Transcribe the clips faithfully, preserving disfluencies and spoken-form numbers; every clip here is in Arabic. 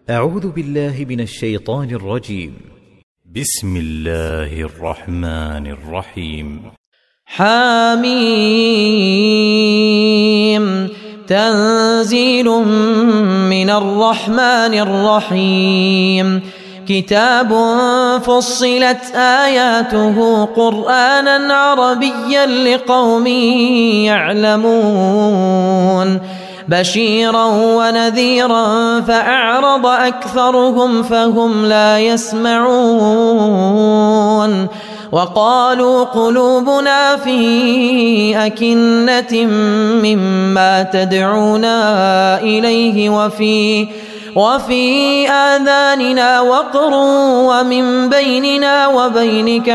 أعوذ بالله من الشيطان الرجيم. بسم الله الرحمن الرحيم. حميم تنزيل من الرحمن الرحيم. كتاب فصلت آياته قرآنا عربيا لقوم يعلمون بشيرا ونذيرا فأعرض أكثرهم فهم لا يسمعون وقالوا قلوبنا في أكنة مما تدعونا إليه وفي وفي آذاننا وقر ومن بيننا وبينك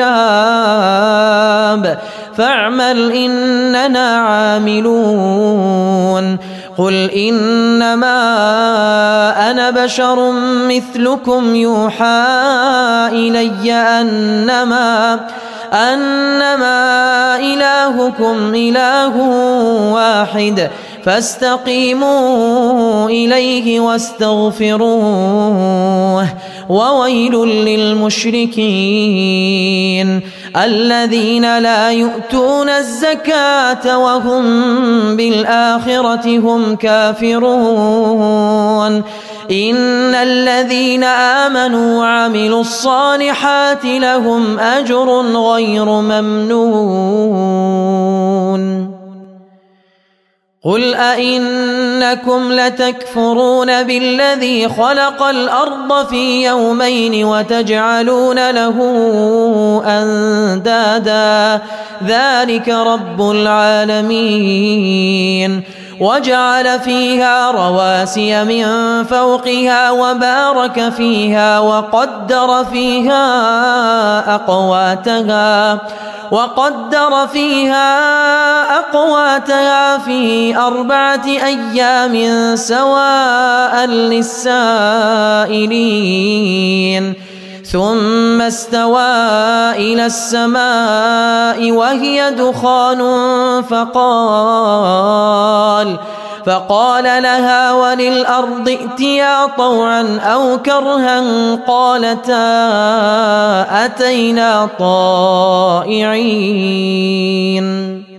حجاب فاعمل إننا عاملون. قل إنما أنا بشر مثلكم يوحى إلي أنما أنما إلهكم إله واحد فاستقيموا إليه واستغفروه وويل للمشركين الذين لا يؤتون الزكاة وهم بالآخرة هم كافرون. إن الذين آمنوا وعملوا الصالحات لهم أجر غير ممنون. قل أئنكم لتكفرون بالذي خلق الأرض في يومين وتجعلون له أندادا ذلك رب العالمين. وجعل فيها رواسي من فوقها وبارك فيها وقدر فيها أقواتها وقدر فيها أقواتها في أربعة أيام سواء للسائلين ثم استوى إلى السماء وهي دخان فقال فقال لها وللأرض ائتيا طوعا أو كرها قالتا أتينا طائعين.